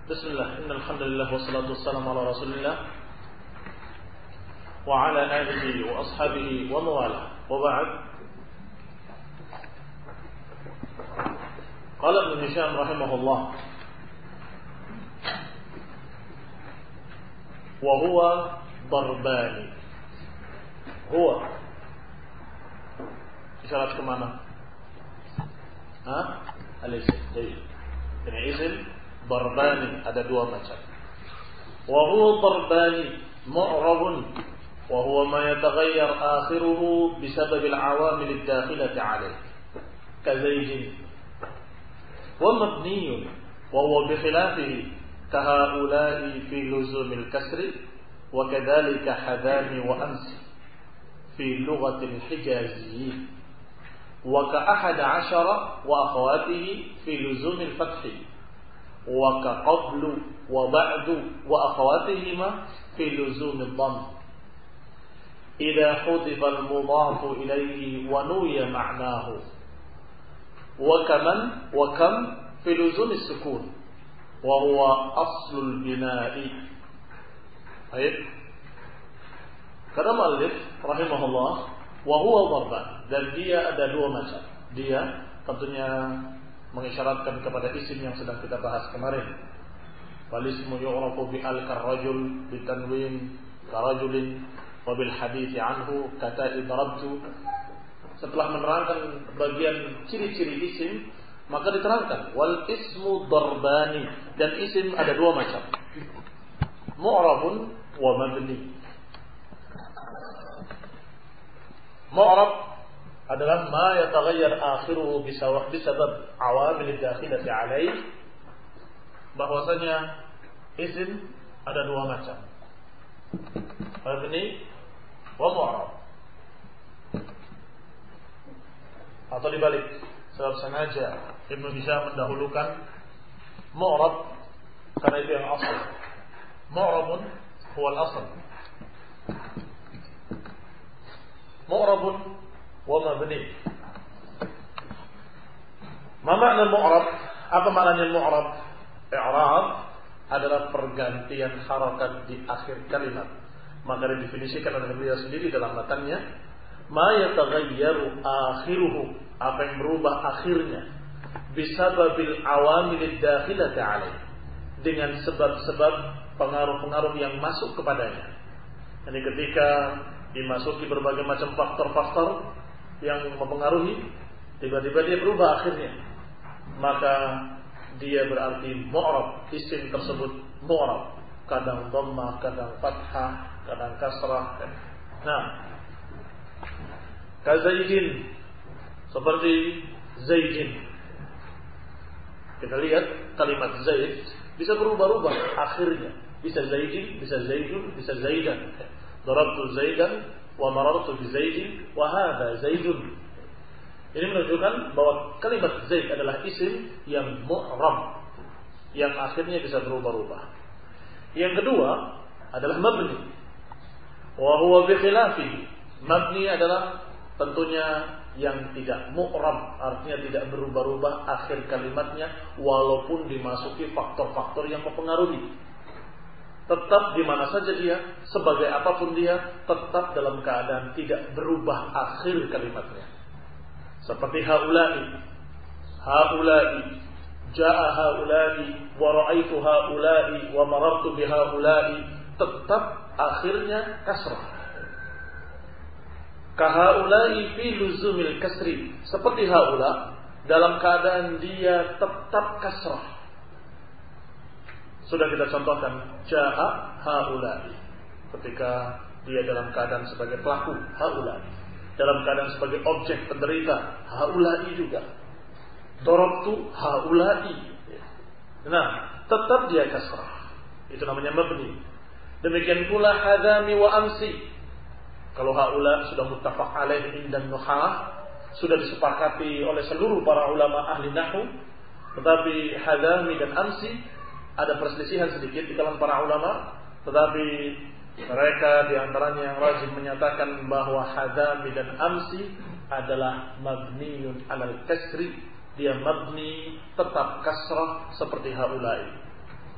Bismillah, innalhamdulillah wassalatu wassalamu ala rasulillah wa ala alihi wa ashabihi wa mawalah. Wa ba'd. Qala Ibnu Hisham rahimahullah wa huwa darbani. Huwa isyarat kemana? Al-isim. Ini isim darbani ada dua macam. Wa huwa darbani mu'rabun wa huwa ma yataghayyar akhiruhu bisabab al-awamil ad-dakhilati alayh ka zayd wa mabni wa huwa bi khilafihi ka haula'i fi luzum al-kasr wa kadhalika hadani wa amsi fi lughati al-hijaziyyin wa ka 11 wa akhawatihi fi luzum al-fath wa ka qablu wa ba'du wa akhawatihima fi luzum ad-dhamm idza hudifa al-mudhaf ilayhi wa nuya ma'nahu wa kam fi luzum as-sukun wa huwa aslu al-bina'i. Baik, kata muallif rahimahullah wa huwa darban, dan dia ada dua macam. Dia tentunya mengisyaratkan kepada isim yang sedang kita bahas kemarin. Wal ismu yu'rafu bi al-karrajul bi tanwin karajulin wa bil hadits anhu kata idrabtu. Setelah menerangkan bagian ciri-ciri isim, maka diterangkan wal ismu darbani, dan isim ada dua macam, mu'rabun wa mabni. Mu'rab adalah ma yataghayyar akhiruhu bisabab awamil dakhilati alaih, bahwasanya isim ada dua macam, mabni wa mu'rab, atau dibalik. Sebab sengaja Ibnu Hisham mendahulukan mu'rab karena itu yang asal. Mu'rabun huwa al-asl, mu'rabun wa mabni. Ma makna mu'rab? Apa maknanya mu'rab? I'rab adalah pergantian harakat di akhir kalimat. Maka didefinisikan oleh beliau sendiri dalam matanya, ma yataghayyaru akhiruhu, apa yang berubah akhirnya, bisababil awamil dakhilati alaih, dengan sebab-sebab pengaruh-pengaruh yang masuk kepadanya. Jadi ketika dimasuki berbagai macam faktor-faktor yang mempengaruhi, tiba-tiba dia berubah akhirnya, maka dia berarti mu'rab. Isim tersebut mu'rab, kadang dhammah, kadang fathah, kadang kasrah. Nah, ka zaidin, seperti zaidin. Kita lihat kalimat zaid bisa berubah-ubah akhirnya, bisa zaidin, bisa zaidun, bisa zaidan. Darabtu zaidan wa marartu bi zaidin wa hadha zaidun. Ini menunjukkan bahwa kalimat zaid adalah isim yang mu'rab, yang akhirnya bisa berubah-ubah. Yang kedua adalah mabni, wa huwa bi khilafihi. Mabni adalah tentunya yang tidak mu'rab, artinya tidak berubah-ubah akhir kalimatnya walaupun dimasuki faktor-faktor yang mempengaruhi. Tetap di mana saja dia, sebagai apapun dia, tetap dalam keadaan tidak berubah akhir kalimatnya. Seperti haula'i, haula'i, ja'a haula'i, wa ra'aitu haula'i, wa marartu bi haula'i, tetap akhirnya kasrah. Ka haula'i fi luzumil kasri, seperti haula dalam keadaan dia tetap kasrah. Sudah kita contohkan, ja'a haula'i, ketika dia dalam keadaan sebagai pelaku, haula'i, dalam keadaan sebagai objek penderita, haula'i juga. Darabtu haula'i. Nah, tetap dia kasrah. Itu namanya mabni. Demikian pula hadami wa amsi. Kalau haula sudah muttafaq alaih indan nuhah, sudah disepakati oleh seluruh para ulama ahli nahwu, tetapi hadami dan amsi ada perselisihan sedikit di kalangan para ulama, tetapi mereka di antaranya yang rajih menyatakan bahwa hadami dan amsi adalah mabniun alal kasri, dia mabni tetap kasrah seperti haulai.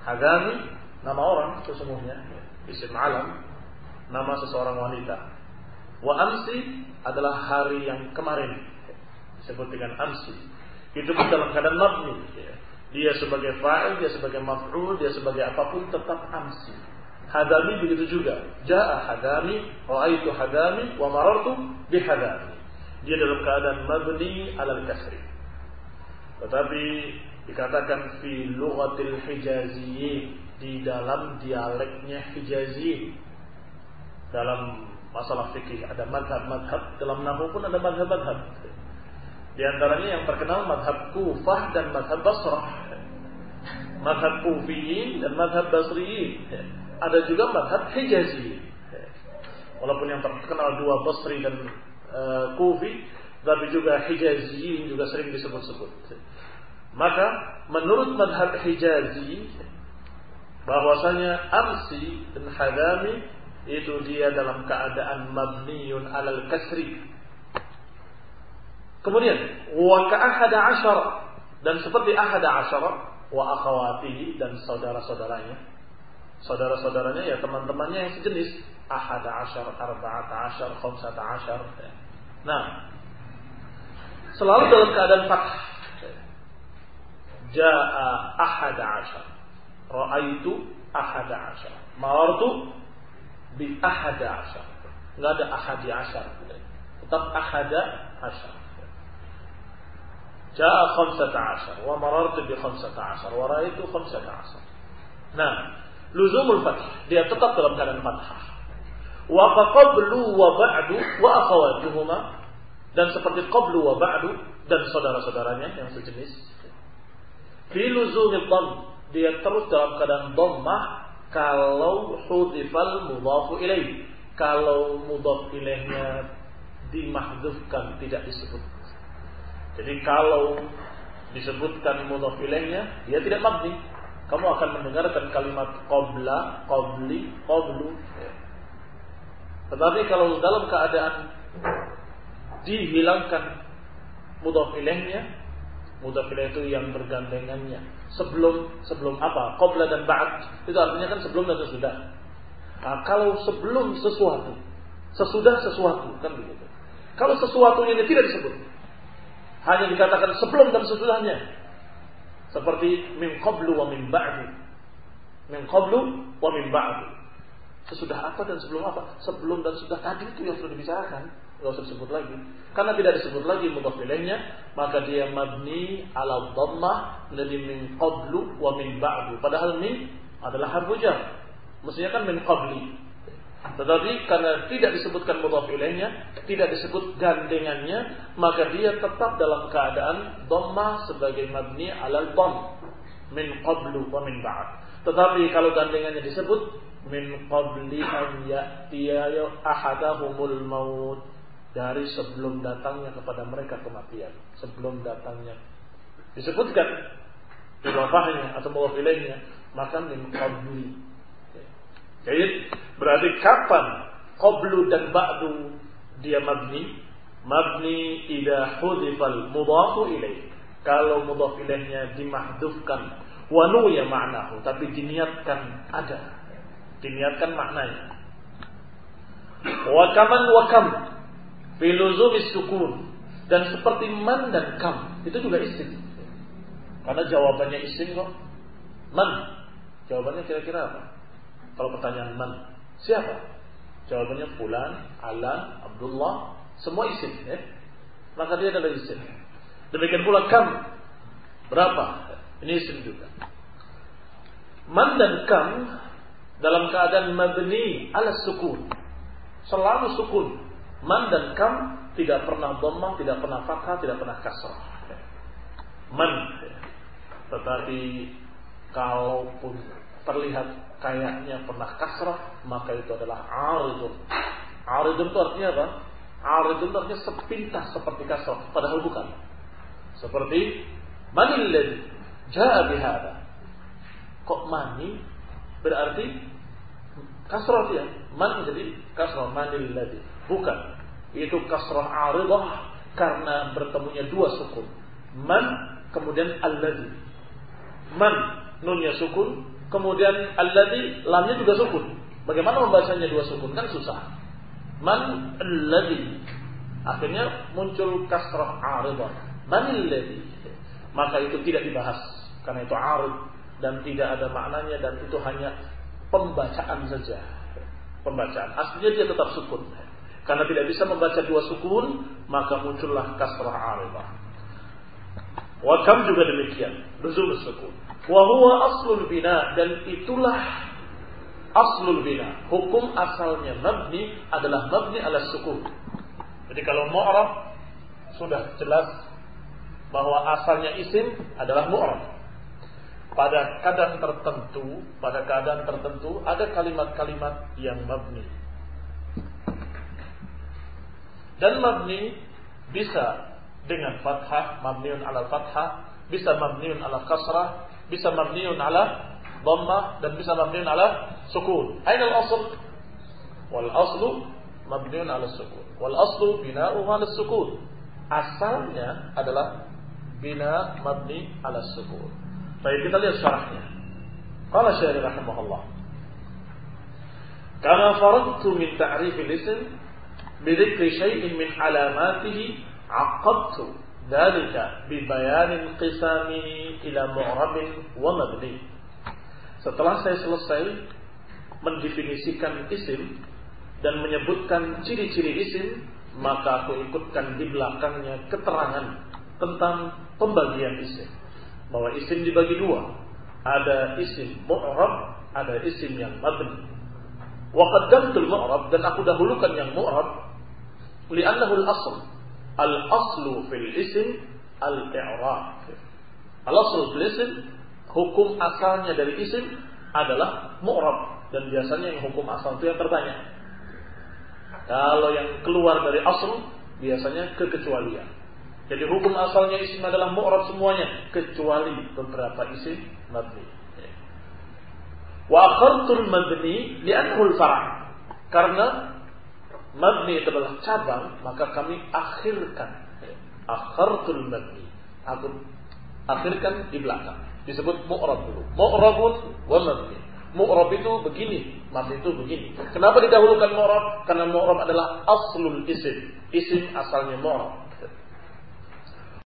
Hadami nama orang sesungguhnya, isim alam, nama seseorang wanita. Wa amsi adalah hari yang kemarin, disebut dengan amsi. Itu pun dalam keadaan mabni. Dia sebagai fa'il, dia sebagai maf'ul, dia sebagai apapun tetap amsi. Hadami begitu juga. Ja'a hadami, ra'aitu hadami, wa marartu bihadami. Dia dalam keadaan mabni alal kasri. Tetapi dikatakan fi lughatil hijaziyyin, di dalam dialeknya hijaziyyin. Dalam masalah fikih ada madhab-madhab, dalam nahwu pun ada madhab-madhab. Di antaranya yang terkenal madhab Kufah dan madhab Basrah. Madhab Kufiyin dan madhab Basriyin. Ada juga madhab Hijazi. Walaupun yang terkenal dua Basri dan Kufi, tapi juga Hijaziyin juga sering disebut-sebut. Maka menurut madhab Hijazi, bahwasanya amsi dan hadami itu dia dalam keadaan mabniyun alal kasri. Kemudian wa ka'ahada asyara, dan seperti ahada asyara wa akhawatihi, dan saudara-saudaranya. Saudara-saudaranya ya teman-temannya yang sejenis, ahada asyar, arba'ata asyar, khamsata asyar. Nah, selalu dalam keadaan fathah. Ja'a ahada asyar, ra'aitu ahada asyar, marartu bi ahada asyar. Enggak ada ahadi asyar, tetap ahada asyar. Ja'a khamsata asyar wa marartu bi khamsata asyar wa ra'aitu khamsata asyar. Nah, luzumul fath, dia tetap dalam keadaan fathah. Wa qablu wa ba'du wa akhawatuhuma, dan seperti qablu wa ba'du dan saudara-saudaranya yang sejenis. Fi luzumil dhamm, dia terus dalam keadaan dhammah kalau hudhifal mudhafu ilaih, kalau mudhaf ilaihnya dimahdzufkan, tidak disebut. Jadi kalau disebutkan mudhaf ilaihnya, dia tidak mabni. Kamu akan mendengarkan kalimat qabla, qabli, qablu. Tetapi kalau dalam keadaan dihilangkan mudhaf ilaihnya, mudhaf ilaih itu yang bergandengannya. Sebelum apa? Qabla dan ba'd. Itu artinya kan sebelum dan sesudah. Nah, kalau sebelum sesuatu, sesudah sesuatu, kan begitu. Kalau sesuatu ini tidak disebut, hanya dikatakan sebelum dan sesudahnya. Seperti min qablu wa min ba'du. Min qablu wa min ba'du. Sesudah apa dan sebelum apa? Sebelum dan sesudah tadi itu yang sudah dibicarakan. Tidak usah disebut lagi. Karena tidak disebut lagi mudhaf ilaihnya, maka dia mabni ala dhammah menjadi min qablu wa min ba'du. Padahal min adalah harfu jar. Mestinya kan min qabli. Tetapi karena tidak disebutkan mudhaf ilaihnya, tidak disebut gandengannya, maka dia tetap dalam keadaan dhammah sebagai mabni alal dhamm, min qablu wa min ba'd. Tetapi kalau gandengannya disebut min qabli an ya'tiya ahadahumul maut, dari sebelum datangnya kepada mereka kematian, sebelum datangnya disebutkan mudhafahnya atau mudhaf ilaihnya, maka min qabli. Jadi berarti kapan qablu dan ba'du dia mabni? Mabni idza hudhifal mudhafu ilaih. Kalau mudhaf ilaihnya dimahdhufkan wa nuya ma'nahu, tapi diniatkan ada. Diniatkan maknanya. Wa kaman wa kam fi luzumis sukun, dan seperti man dan kam itu juga isim. Karena jawabannya isim kok. Man. Jawabannya kira-kira apa? Kalau pertanyaan man, siapa? Jawabannya fulan, alan, Abdullah, semua isim, ya? Maka dia adalah isim. Demikian pula kam, berapa? Ini isim juga. Man dan kam dalam keadaan mabni ala sukun, selalu sukun. Man dan kam tidak pernah dhammah, tidak pernah fathah, tidak pernah kasrah. Man, tetapi kalaupun terlihat kayaknya pernah kasrah, maka itu adalah aridun. Aridun itu artinya apa? Aridun itu artinya sepintas seperti kasrah, padahal bukan. Seperti manil ladzi jaa bihada. Kok mani berarti kasrah dia. Man jadi kasrah, manil ladzi. Bukan. Itu kasrah aridah karena bertemunya dua sukun. Man kemudian alladzi. Man nunnya sukun, kemudian alladzi lamnya juga sukun. Bagaimana membacanya dua sukun? Kan susah. Man alladzi. Akhirnya muncul kasrah 'aridah. Man alladzi. Maka itu tidak dibahas karena itu 'arid dan tidak ada maknanya dan itu hanya pembacaan saja. Pembacaan. Aslinya dia tetap sukun. Karena tidak bisa membaca dua sukun, maka muncullah kasrah 'aridah. Wa kam juga demikian, luzum sukun. Wa huwa aslul bina, dan itulah aslul bina. Hukum asalnya mabni adalah mabni ala sukun. Jadi kalau mu'rab sudah jelas bahwa asalnya isim adalah mu'rab. Pada keadaan tertentu ada kalimat-kalimat yang mabni. Dan mabni bisa dengan fathah, mabniun ala fathah, bisa mabniun ala kasrah, bisa mabniun ala dhammah, dan bisa mabniun ala sukun. Aina al-asl? Wal aslu mabniun ala sukun. Wal aslu bina'uhu ala sukun. Asalnya adalah bina mabni ala sukun. Baik, kita lihat syarahnya. Qala Syarih rahimahullah. Kama faradtu min ta'rif al-ism bi dhikri shay'in min alamatihi عقدت ذلك ببيان انقسامه إلى معرب ومبني. Setelah saya selesai mendefinisikan isim dan menyebutkan ciri-ciri isim, maka aku ikutkan di belakangnya keterangan tentang pembagian isim. Bahwa isim dibagi dua, ada isim mu'rab, ada isim yang mabni. Wa qaddamtul mu'rab, dan aku dahulukan yang mu'rab li'annahu al-asl. Al-aslu fil isim al-i'rab. Al-aslu fil isim, hukum asalnya dari isim adalah mu'rab, dan biasanya yang hukum asal itu yang terbanyak. Kalau yang keluar dari asal biasanya kekecualian. Jadi hukum asalnya isim adalah mu'rab semuanya kecuali beberapa isim mabni. Wa akhartul mabni li'annahu al-far'. Karena mabni itu adalah cabang, maka kami akhirkan. Akhartul mabni, aku akhirkan di belakang. Disebut mu'rab dulu. Mu'rabun wa mabni. Mu'rab itu begini, mabni itu begini. Kenapa didahulukan mu'rab? Karena mu'rab adalah aslul isim. Isim asalnya mu'rab.